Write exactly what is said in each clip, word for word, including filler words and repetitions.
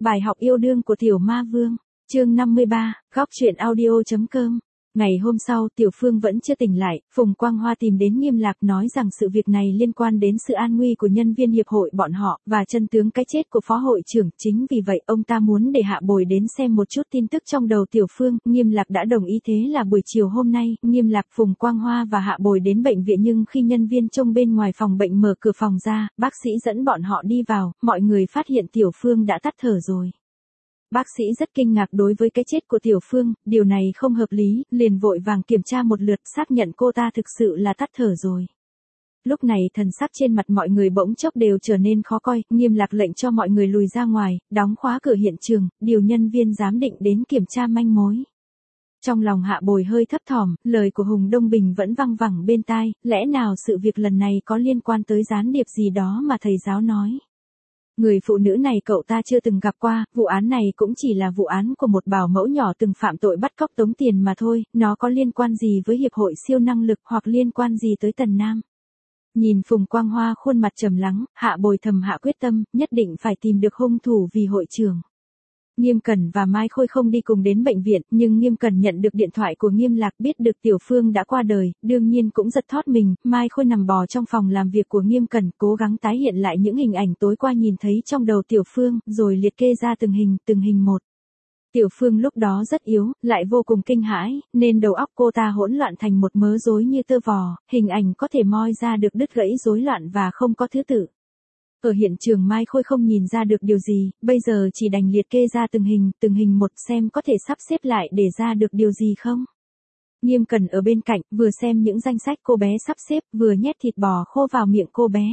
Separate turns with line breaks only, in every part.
Bài học yêu đương của Tiểu Ma Vương, chương năm mươi ba, góc truyện audio chấm com. Ngày hôm sau, Tiểu Phương vẫn chưa tỉnh lại, Phùng Quang Hoa tìm đến Nghiêm Lạc nói rằng sự việc này liên quan đến sự an nguy của nhân viên hiệp hội bọn họ, và chân tướng cái chết của phó hội trưởng. Chính vì vậy, ông ta muốn để Hạ Bồi đến xem một chút tin tức trong đầu Tiểu Phương. Nghiêm Lạc đã đồng ý. Thế là buổi chiều hôm nay, Nghiêm Lạc, Phùng Quang Hoa và Hạ Bồi đến bệnh viện, nhưng khi nhân viên trông bên ngoài phòng bệnh mở cửa phòng ra, bác sĩ dẫn bọn họ đi vào, mọi người phát hiện Tiểu Phương đã tắt thở rồi. Bác sĩ rất kinh ngạc đối với cái chết của Tiểu Phương, điều này không hợp lý, liền vội vàng kiểm tra một lượt, xác nhận cô ta thực sự là tắt thở rồi. Lúc này thần sắc trên mặt mọi người bỗng chốc đều trở nên khó coi. Nghiêm Lạc lệnh cho mọi người lùi ra ngoài, đóng khóa cửa hiện trường, điều nhân viên giám định đến kiểm tra manh mối. Trong lòng Hạ Bồi hơi thấp thỏm, lời của Hùng Đông Bình vẫn văng vẳng bên tai, lẽ nào sự việc lần này có liên quan tới gián điệp gì đó mà thầy giáo nói. Người phụ nữ này cậu ta chưa từng gặp qua, vụ án này cũng chỉ là vụ án của một bảo mẫu nhỏ từng phạm tội bắt cóc tống tiền mà thôi, nó có liên quan gì với hiệp hội siêu năng lực hoặc liên quan gì tới Tần Nam. Nhìn Phùng Quang Hoa khuôn mặt trầm lắng, Hạ Bồi thầm hạ quyết tâm, nhất định phải tìm được hung thủ vì hội trưởng. Nghiêm Cẩn và Mai Khôi không đi cùng đến bệnh viện, nhưng Nghiêm Cẩn nhận được điện thoại của Nghiêm Lạc, biết được Tiểu Phương đã qua đời, đương nhiên cũng giật thót mình. Mai Khôi nằm bò trong phòng làm việc của Nghiêm Cẩn, cố gắng tái hiện lại những hình ảnh tối qua nhìn thấy trong đầu Tiểu Phương, rồi liệt kê ra từng hình, từng hình một. Tiểu Phương lúc đó rất yếu, lại vô cùng kinh hãi, nên đầu óc cô ta hỗn loạn thành một mớ rối như tơ vò, hình ảnh có thể moi ra được đứt gãy rối loạn và không có thứ tự. Ở hiện trường Mai Khôi không nhìn ra được điều gì, bây giờ chỉ đành liệt kê ra từng hình, từng hình một xem có thể sắp xếp lại để ra được điều gì không. Nghiêm Cẩn ở bên cạnh, vừa xem những danh sách cô bé sắp xếp, vừa nhét thịt bò khô vào miệng cô bé.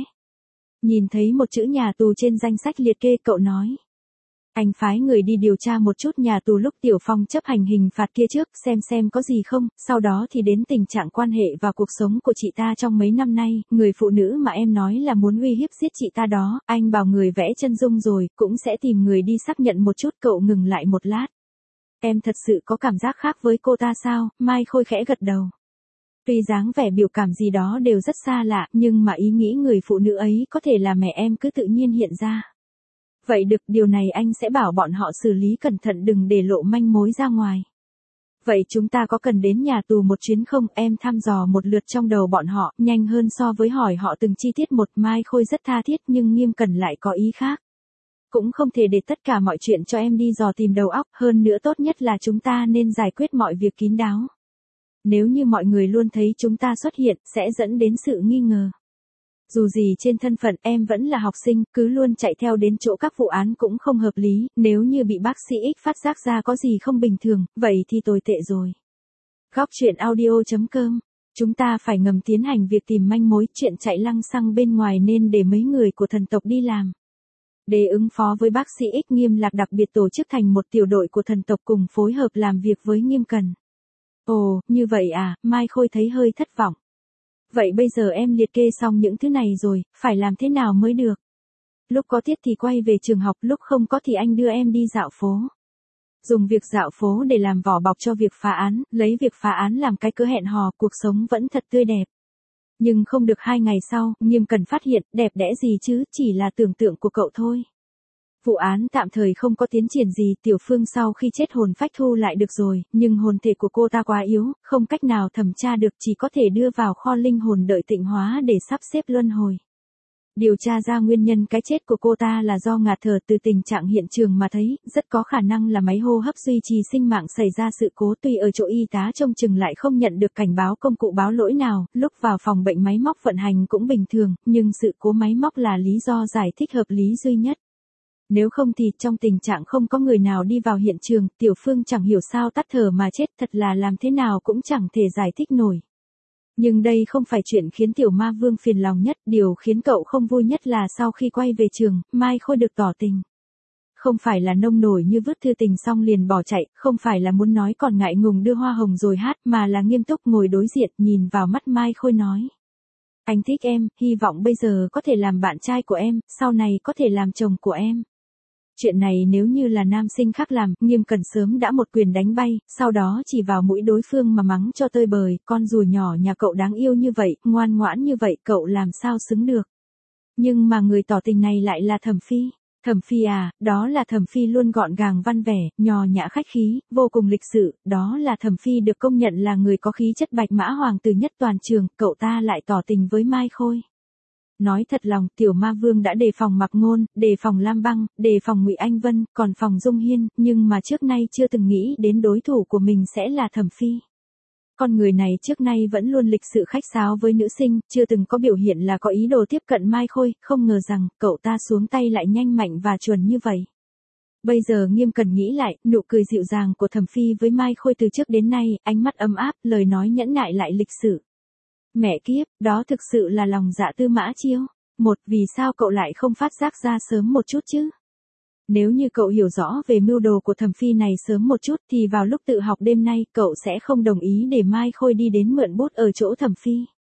Nhìn thấy một chữ nhà tù trên danh sách liệt kê, cậu nói. Anh phái người đi điều tra một chút nhà tù lúc Tiểu Phong chấp hành hình phạt kia trước, xem xem có gì không, sau đó thì đến tình trạng quan hệ và cuộc sống của chị ta trong mấy năm nay, người phụ nữ mà em nói là muốn uy hiếp giết chị ta đó, anh bảo người vẽ chân dung rồi, cũng sẽ tìm người đi xác nhận một chút. Cậu ngừng lại một lát. Em thật sự có cảm giác khác với cô ta sao? Mai Khôi khẽ gật đầu. Tuy dáng vẻ biểu cảm gì đó đều rất xa lạ, nhưng mà ý nghĩ người phụ nữ ấy có thể là mẹ em cứ tự nhiên hiện ra. Vậy được, điều này anh sẽ bảo bọn họ xử lý cẩn thận, đừng để lộ manh mối ra ngoài. Vậy chúng ta có cần đến nhà tù một chuyến không? Em thăm dò một lượt trong đầu bọn họ, nhanh hơn so với hỏi họ từng chi tiết một. Mai Khôi rất tha thiết nhưng Nghiêm Cẩn lại có ý khác. Cũng không thể để tất cả mọi chuyện cho em đi dò tìm đầu óc, hơn nữa tốt nhất là chúng ta nên giải quyết mọi việc kín đáo. Nếu như mọi người luôn thấy chúng ta xuất hiện, sẽ dẫn đến sự nghi ngờ. Dù gì trên thân phận em vẫn là học sinh, cứ luôn chạy theo đến chỗ các vụ án cũng không hợp lý, nếu như bị bác sĩ X phát giác ra có gì không bình thường, vậy thì tồi tệ rồi. Góc truyện audio chấm com. Chúng ta phải ngầm tiến hành việc tìm manh mối, chuyện chạy lăng xăng bên ngoài nên để mấy người của thần tộc đi làm. Để ứng phó với bác sĩ X, Nghiêm Lạc đặc biệt tổ chức thành một tiểu đội của thần tộc cùng phối hợp làm việc với Nghiêm Cẩn. Ồ, như vậy à? Mai Khôi thấy hơi thất vọng. Vậy bây giờ em liệt kê xong những thứ này rồi, phải làm thế nào mới được? Lúc có tiết thì quay về trường học, lúc không có thì anh đưa em đi dạo phố. Dùng việc dạo phố để làm vỏ bọc cho việc phá án, lấy việc phá án làm cái cớ hẹn hò, cuộc sống vẫn thật tươi đẹp. Nhưng không được hai ngày sau, Nghiêm Cẩn phát hiện, đẹp đẽ gì chứ, chỉ là tưởng tượng của cậu thôi. Vụ án tạm thời không có tiến triển gì, Tiểu Phương sau khi chết hồn phách thu lại được rồi, nhưng hồn thể của cô ta quá yếu, không cách nào thẩm tra được, chỉ có thể đưa vào kho linh hồn đợi tịnh hóa để sắp xếp luân hồi. Điều tra ra nguyên nhân cái chết của cô ta là do ngạt thở, từ tình trạng hiện trường mà thấy, rất có khả năng là máy hô hấp duy trì sinh mạng xảy ra sự cố. Tuy ở chỗ y tá trông chừng lại không nhận được cảnh báo công cụ báo lỗi nào, lúc vào phòng bệnh máy móc vận hành cũng bình thường, nhưng sự cố máy móc là lý do giải thích hợp lý duy nhất. Nếu không thì trong tình trạng không có người nào đi vào hiện trường, Tiểu Phương chẳng hiểu sao tắt thở mà chết, thật là làm thế nào cũng chẳng thể giải thích nổi. Nhưng đây không phải chuyện khiến Tiểu Ma Vương phiền lòng nhất, điều khiến cậu không vui nhất là sau khi quay về trường, Mai Khôi được tỏ tình. Không phải là nông nổi như vứt thư tình xong liền bỏ chạy, không phải là muốn nói còn ngại ngùng đưa hoa hồng rồi hát, mà là nghiêm túc ngồi đối diện, nhìn vào mắt Mai Khôi nói. Anh thích em, hy vọng bây giờ có thể làm bạn trai của em, sau này có thể làm chồng của em. Chuyện này nếu như là nam sinh khác làm, Nghiêm Cẩn sớm đã một quyền đánh bay, sau đó chỉ vào mũi đối phương mà mắng cho tơi bời, con rùa nhỏ nhà cậu đáng yêu như vậy, ngoan ngoãn như vậy, cậu làm sao xứng được. Nhưng mà người tỏ tình này lại là Thẩm Phi. Thẩm Phi à, đó là Thẩm Phi luôn gọn gàng văn vẻ, nhò nhã khách khí, vô cùng lịch sự, đó là Thẩm Phi được công nhận là người có khí chất bạch mã hoàng tử nhất toàn trường, cậu ta lại tỏ tình với Mai Khôi. Nói thật lòng, tiểu ma vương đã đề phòng Mạc Ngôn, đề phòng Lam Băng, đề phòng Ngụy Anh Vân, còn phòng Dung Hiên, nhưng mà trước nay chưa từng nghĩ đến đối thủ của mình sẽ là Thẩm Phi. Con người này trước nay vẫn luôn lịch sự khách sáo với nữ sinh, chưa từng có biểu hiện là có ý đồ tiếp cận Mai Khôi, không ngờ rằng, cậu ta xuống tay lại nhanh mạnh và chuẩn như vậy. Bây giờ Nghiêm Cần nghĩ lại, nụ cười dịu dàng của Thẩm Phi với Mai Khôi từ trước đến nay, ánh mắt ấm áp, lời nói nhẫn nại lại lịch sự. Mẹ kiếp, đó thực sự là lòng dạ Tư Mã Chiêu. Một, vì sao cậu lại không phát giác ra sớm một chút chứ? Nếu như cậu hiểu rõ về mưu đồ của Thẩm Phi này sớm một chút thì vào lúc tự học đêm nay cậu sẽ không đồng ý để Mai Khôi đi đến mượn bút ở chỗ Thẩm Phi.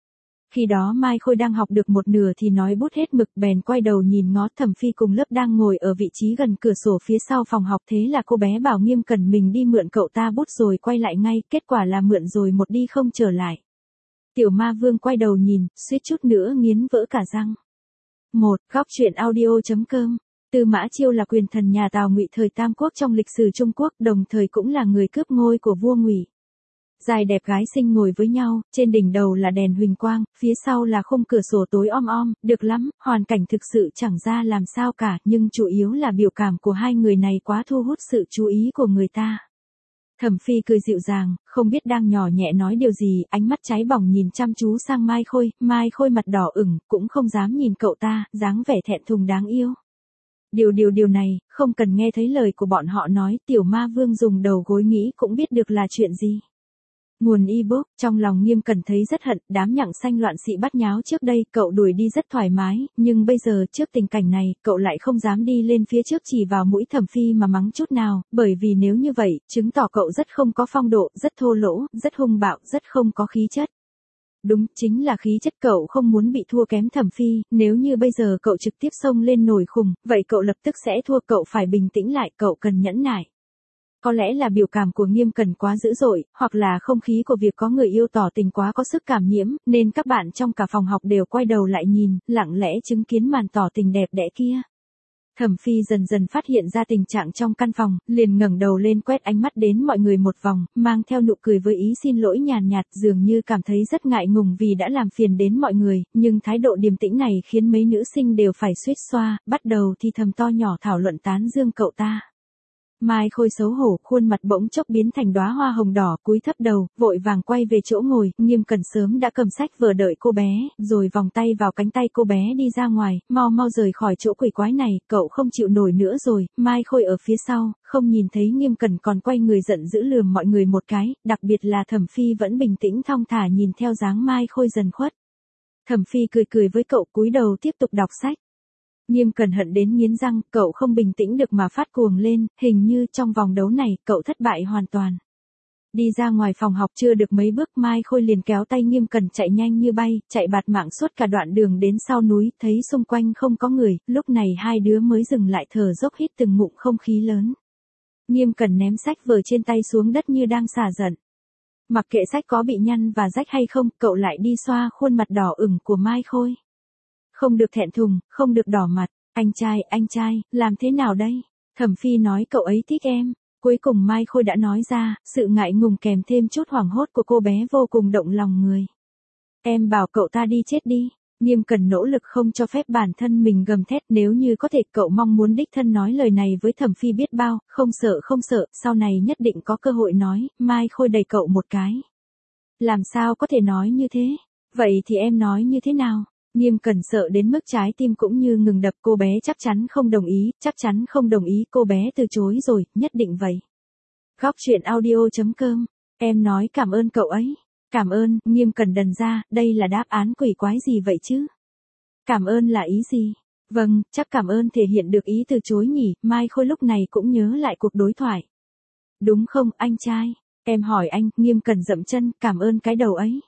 Khi đó Mai Khôi đang học được một nửa thì nói bút hết mực, bèn quay đầu nhìn ngó Thẩm Phi cùng lớp đang ngồi ở vị trí gần cửa sổ phía sau phòng học, thế là cô bé bảo Nghiêm Cần mình đi mượn cậu ta bút rồi quay lại ngay, kết quả là mượn rồi một đi không trở lại. Tiểu ma vương quay đầu nhìn, suýt chút nữa nghiến vỡ cả răng. Một, góc truyện audio chấm com. Tư Mã Chiêu là quyền thần nhà Tào Ngụy thời Tam Quốc trong lịch sử Trung Quốc, đồng thời cũng là người cướp ngôi của vua Ngụy. Dài đẹp gái xinh ngồi với nhau, trên đỉnh đầu là đèn huỳnh quang, phía sau là khung cửa sổ tối om om, được lắm, hoàn cảnh thực sự chẳng ra làm sao cả, nhưng chủ yếu là biểu cảm của hai người này quá thu hút sự chú ý của người ta. Thẩm Phi cười dịu dàng, không biết đang nhỏ nhẹ nói điều gì, ánh mắt cháy bỏng nhìn chăm chú sang Mai Khôi, Mai Khôi mặt đỏ ửng, cũng không dám nhìn cậu ta, dáng vẻ thẹn thùng đáng yêu. Điều điều điều này, không cần nghe thấy lời của bọn họ nói, tiểu ma vương dùng đầu gối nghĩ cũng biết được là chuyện gì. Nguồn ebook, trong lòng Nghiêm Cần thấy rất hận, đám nhặng xanh loạn xị bắt nháo trước đây, cậu đuổi đi rất thoải mái, nhưng bây giờ trước tình cảnh này, cậu lại không dám đi lên phía trước chỉ vào mũi Thẩm Phi mà mắng chút nào, bởi vì nếu như vậy, chứng tỏ cậu rất không có phong độ, rất thô lỗ, rất hung bạo, rất không có khí chất. Đúng, chính là khí chất, cậu không muốn bị thua kém Thẩm Phi, nếu như bây giờ cậu trực tiếp xông lên nổi khùng, vậy cậu lập tức sẽ thua, cậu phải bình tĩnh lại, cậu cần nhẫn nại. Có lẽ là biểu cảm của Nghiêm Cần quá dữ dội, hoặc là không khí của việc có người yêu tỏ tình quá có sức cảm nhiễm, nên các bạn trong cả phòng học đều quay đầu lại nhìn, lặng lẽ chứng kiến màn tỏ tình đẹp đẽ kia. Thẩm Phi dần dần phát hiện ra tình trạng trong căn phòng, liền ngẩng đầu lên quét ánh mắt đến mọi người một vòng, mang theo nụ cười với ý xin lỗi nhàn nhạt, dường như cảm thấy rất ngại ngùng vì đã làm phiền đến mọi người, nhưng thái độ điềm tĩnh này khiến mấy nữ sinh đều phải suýt xoa, bắt đầu thì thầm to nhỏ thảo luận tán dương cậu ta. Mai Khôi xấu hổ, khuôn mặt bỗng chốc biến thành đóa hoa hồng đỏ, cúi thấp đầu, vội vàng quay về chỗ ngồi, Nghiêm Cần sớm đã cầm sách vở đợi cô bé, rồi vòng tay vào cánh tay cô bé đi ra ngoài, mau mau rời khỏi chỗ quỷ quái này, cậu không chịu nổi nữa rồi. Mai Khôi ở phía sau, không nhìn thấy Nghiêm Cần còn quay người giận dữ lườm mọi người một cái, đặc biệt là Thẩm Phi vẫn bình tĩnh thong thả nhìn theo dáng Mai Khôi dần khuất. Thẩm Phi cười cười với cậu, cúi đầu tiếp tục đọc sách. Nghiêm Cần hận đến nghiến răng, cậu không bình tĩnh được mà phát cuồng lên, hình như trong vòng đấu này, cậu thất bại hoàn toàn. Đi ra ngoài phòng học chưa được mấy bước, Mai Khôi liền kéo tay Nghiêm Cần chạy nhanh như bay, chạy bạt mạng suốt cả đoạn đường đến sau núi, thấy xung quanh không có người, lúc này hai đứa mới dừng lại thở dốc hít từng ngụm không khí lớn. Nghiêm Cần ném sách vở trên tay xuống đất như đang xả giận. Mặc kệ sách có bị nhăn và rách hay không, cậu lại đi xoa khuôn mặt đỏ ửng của Mai Khôi. Không được thẹn thùng, không được đỏ mặt, anh trai, anh trai, làm thế nào đây? Thẩm Phi nói cậu ấy thích em. Cuối cùng Mai Khôi đã nói ra, sự ngại ngùng kèm thêm chút hoảng hốt của cô bé vô cùng động lòng người. Em bảo cậu ta đi chết đi. Nghiêm Cần nỗ lực không cho phép bản thân mình gầm thét, nếu như có thể cậu mong muốn đích thân nói lời này với Thẩm Phi biết bao, không sợ không sợ, sau này nhất định có cơ hội nói. Mai Khôi đẩy cậu một cái. Làm sao có thể nói như thế? Vậy thì em nói như thế nào? Nghiêm Cần sợ đến mức trái tim cũng như ngừng đập, cô bé chắc chắn không đồng ý, chắc chắn không đồng ý, cô bé từ chối rồi, nhất định vậy. Góc truyện audio chấm com, em nói cảm ơn cậu ấy. Cảm ơn, Nghiêm Cần đần ra, đây là đáp án quỷ quái gì vậy chứ? Cảm ơn là ý gì? Vâng, chắc cảm ơn thể hiện được ý từ chối nhỉ, Mai Khôi lúc này cũng nhớ lại cuộc đối thoại. Đúng không, anh trai? Em hỏi anh, Nghiêm Cần dậm chân, cảm ơn cái đầu ấy.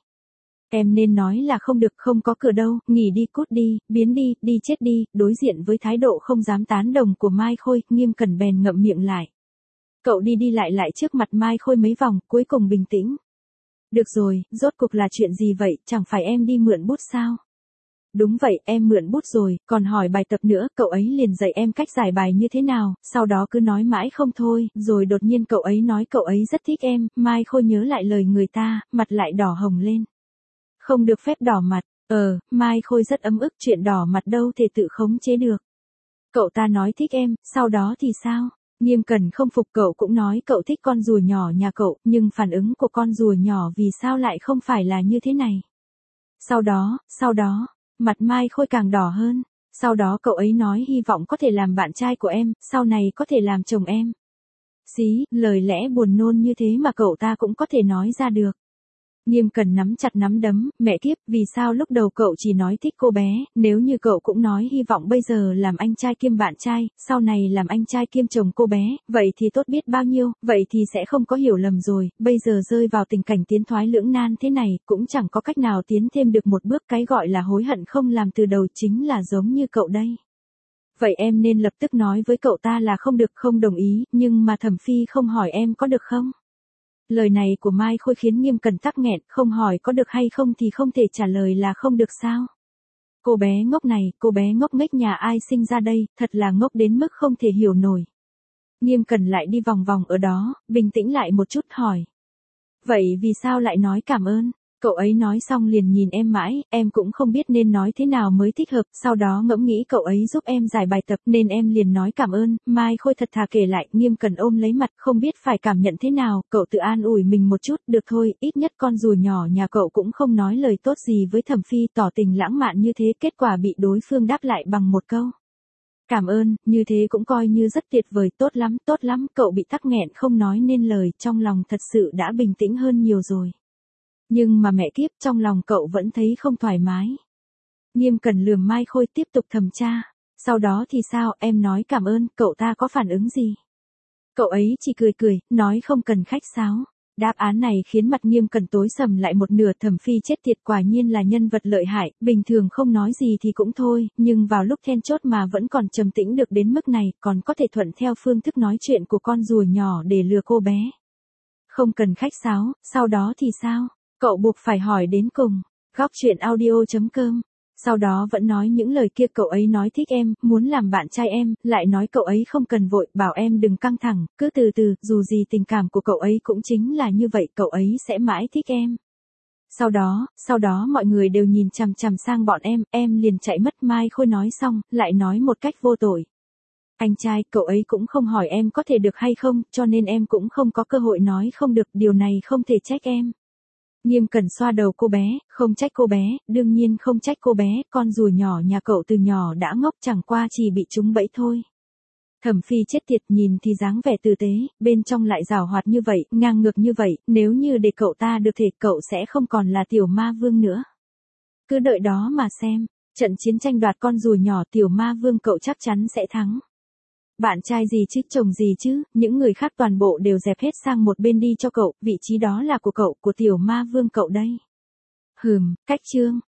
Em nên nói là không được, không có cửa đâu, nghỉ đi, cút đi, biến đi, đi chết đi. Đối diện với thái độ không dám tán đồng của Mai Khôi, Nghiêm Cần bèn ngậm miệng lại. Cậu đi đi lại lại trước mặt Mai Khôi mấy vòng, cuối cùng bình tĩnh. Được rồi, rốt cuộc là chuyện gì vậy, chẳng phải em đi mượn bút sao? Đúng vậy, em mượn bút rồi, còn hỏi bài tập nữa, cậu ấy liền dạy em cách giải bài như thế nào, sau đó cứ nói mãi không thôi, rồi đột nhiên cậu ấy nói cậu ấy rất thích em, Mai Khôi nhớ lại lời người ta, mặt lại đỏ hồng lên. Không được phép đỏ mặt, ờ, Mai Khôi rất ấm ức, chuyện đỏ mặt đâu thể tự khống chế được. Cậu ta nói thích em, sau đó thì sao? Nghiêm Cẩn không phục, cậu cũng nói cậu thích con rùa nhỏ nhà cậu, nhưng phản ứng của con rùa nhỏ vì sao lại không phải là như thế này? Sau đó, sau đó, mặt Mai Khôi càng đỏ hơn, sau đó cậu ấy nói hy vọng có thể làm bạn trai của em, sau này có thể làm chồng em. Xí, lời lẽ buồn nôn như thế mà cậu ta cũng có thể nói ra được. Nghiêm Cẩn nắm chặt nắm đấm, mẹ kiếp, vì sao lúc đầu cậu chỉ nói thích cô bé, nếu như cậu cũng nói hy vọng bây giờ làm anh trai kiêm bạn trai, sau này làm anh trai kiêm chồng cô bé, vậy thì tốt biết bao nhiêu, vậy thì sẽ không có hiểu lầm rồi, bây giờ rơi vào tình cảnh tiến thoái lưỡng nan thế này, cũng chẳng có cách nào tiến thêm được một bước, cái gọi là hối hận không làm từ đầu chính là giống như cậu đây. Vậy em nên lập tức nói với cậu ta là không được, không đồng ý, nhưng mà Thẩm Phi không hỏi em có được không? Lời này của Mai Khôi khiến Nghiêm Cẩn tắc nghẹn, không hỏi có được hay không thì không thể trả lời là không được sao? Cô bé ngốc này, cô bé ngốc nghếch nhà ai sinh ra đây, thật là ngốc đến mức không thể hiểu nổi. Nghiêm Cẩn lại đi vòng vòng ở đó, bình tĩnh lại một chút hỏi. Vậy vì sao lại nói cảm ơn? Cậu ấy nói xong liền nhìn em mãi, em cũng không biết nên nói thế nào mới thích hợp, sau đó ngẫm nghĩ cậu ấy giúp em giải bài tập nên em liền nói cảm ơn, Mai Khôi thật thà kể lại, Nghiêm Cẩn ôm lấy mặt, không biết phải cảm nhận thế nào, cậu tự an ủi mình một chút, được thôi, ít nhất con rùa nhỏ nhà cậu cũng không nói lời tốt gì với Thẩm Phi tỏ tình lãng mạn như thế, kết quả bị đối phương đáp lại bằng một câu. Cảm ơn, như thế cũng coi như rất tuyệt vời, tốt lắm, tốt lắm, cậu bị tắc nghẹn không nói nên lời, trong lòng thật sự đã bình tĩnh hơn nhiều rồi. Nhưng mà mẹ kiếp, trong lòng cậu vẫn thấy không thoải mái. Nghiêm Cẩn lườm Mai Khôi tiếp tục thẩm tra. Sau đó thì sao, em nói cảm ơn, cậu ta có phản ứng gì? Cậu ấy chỉ cười cười, nói không cần khách sáo. Đáp án này khiến mặt Nghiêm Cẩn tối sầm lại một nửa, Thẩm Phi chết tiệt quả nhiên là nhân vật lợi hại, bình thường không nói gì thì cũng thôi, nhưng vào lúc then chốt mà vẫn còn trầm tĩnh được đến mức này, còn có thể thuận theo phương thức nói chuyện của con rùa nhỏ để lừa cô bé. Không cần khách sáo, sau đó thì sao? Cậu buộc phải hỏi đến cùng. Góc chuyện audio chấm com. Sau đó vẫn nói những lời kia, cậu ấy nói thích em, muốn làm bạn trai em, lại nói cậu ấy không cần vội, bảo em đừng căng thẳng, cứ từ từ, dù gì tình cảm của cậu ấy cũng chính là như vậy, cậu ấy sẽ mãi thích em. Sau đó, sau đó mọi người đều nhìn chằm chằm sang bọn em, em liền chạy mất. Mai Khôi nói xong, lại nói một cách vô tội. Anh trai, cậu ấy cũng không hỏi em có thể được hay không, cho nên em cũng không có cơ hội nói không được, điều này không thể trách em. Nghiêm Cẩn xoa đầu cô bé, không trách cô bé, đương nhiên không trách cô bé, con rùa nhỏ nhà cậu từ nhỏ đã ngốc, chẳng qua chỉ bị trúng bẫy thôi. Thẩm Phi chết tiệt, nhìn thì dáng vẻ tử tế, bên trong lại giảo hoạt như vậy, ngang ngược như vậy, nếu như để cậu ta được thể, cậu sẽ không còn là tiểu ma vương nữa. Cứ đợi đó mà xem, trận chiến tranh đoạt con rùa nhỏ tiểu ma vương cậu chắc chắn sẽ thắng. Bạn trai gì chứ, chồng gì chứ, những người khác toàn bộ đều dẹp hết sang một bên đi cho cậu, vị trí đó là của cậu, của tiểu ma vương cậu đây. Hừm, cách chương.